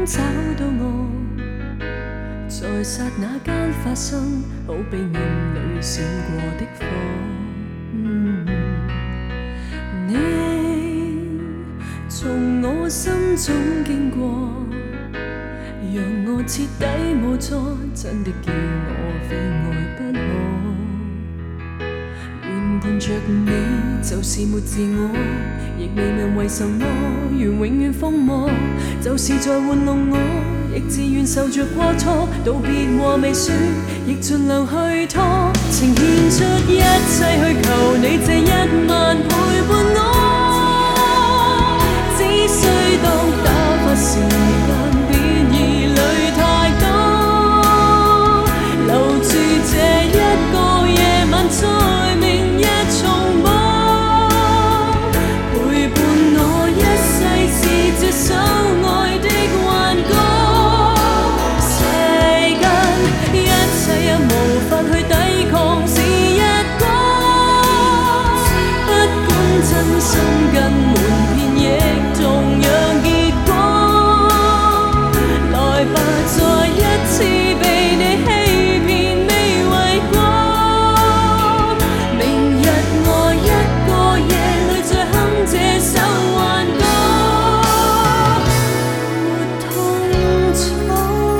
找到我，在刹那間發生，好比眼裏閃過的火。你從我心中經過，讓我徹底無助，真的叫我非愛不可。原伴着你就是沒自我，亦未問為什麼，願永遠瘋魔，就是在玩弄我，亦自願受着過錯，道別話未說，亦盡量去拖，情獻出一切去求你這一晚陪伴我，只需當打發時間，別疑慮太多，留住這一個夜晚，在明日重播，陪伴我一世是這首愛的幻歌。世間一切也無法去抵抗，是一個不管真心跟瞞騙，亦同樣結果。來吧，再一次被你欺騙，未為過。明日我一個夜裏再哼這首幻歌，沒痛楚。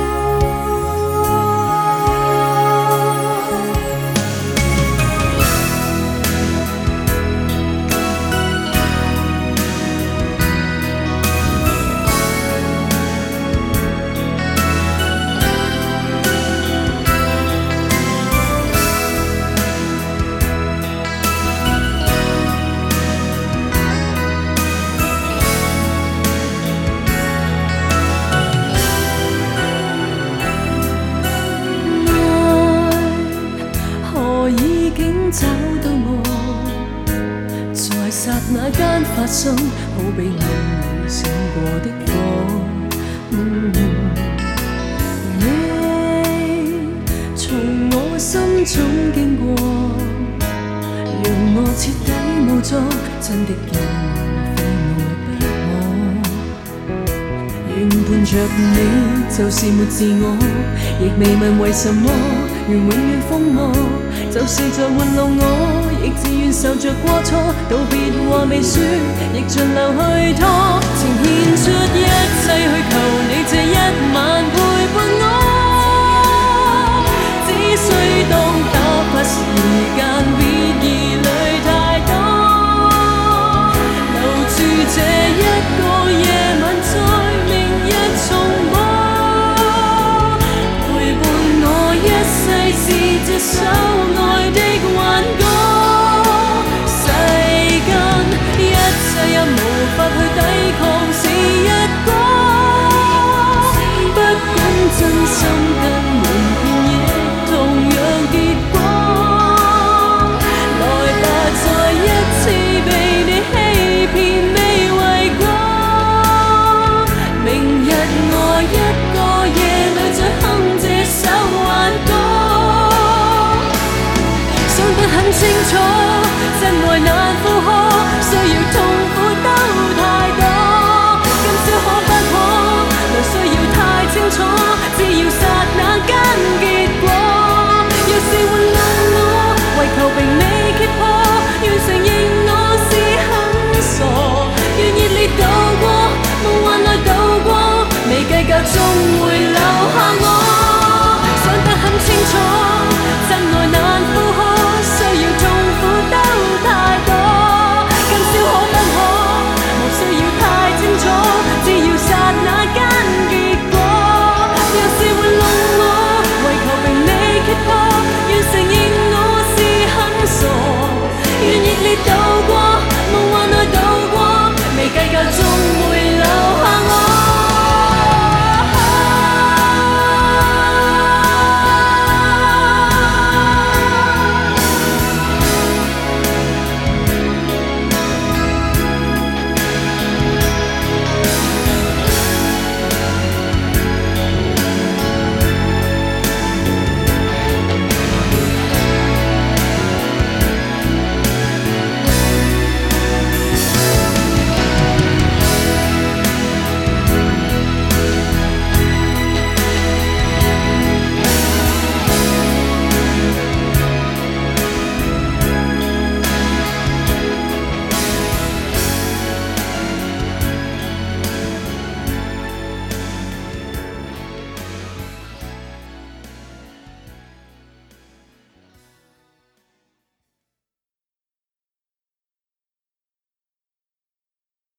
找到我，在剎那間發生，好比眼裏閃過的火。你從我心中經過，讓我徹底無助，真的叫我非愛不可。原伴着你就是沒自我，亦未問為什麼，願永遠瘋魔。就是在玩弄我，亦自願受着過錯，道別話未說，亦盡量去拖，情獻出一切去求你這一晚陪伴我，只需當打發時間，別疑慮太多，留住這一個夜晚，在明日重播，陪伴我一世是這首愛的幻歌。世間一切也無法去抵抗，是一個不管真心跟瞞騙，亦同樣結果。來吧，再一次被你欺騙，未為過。明日我一個夜裏再哼這首幻歌。想得很清楚，真愛難負荷，需要痛苦都太多。今宵可不可？無需要太清楚，只要剎那間結果。若是玩弄我，為求並未揭破，願承認我是很傻。願熱烈渡過，夢幻裏渡過，未計較終會。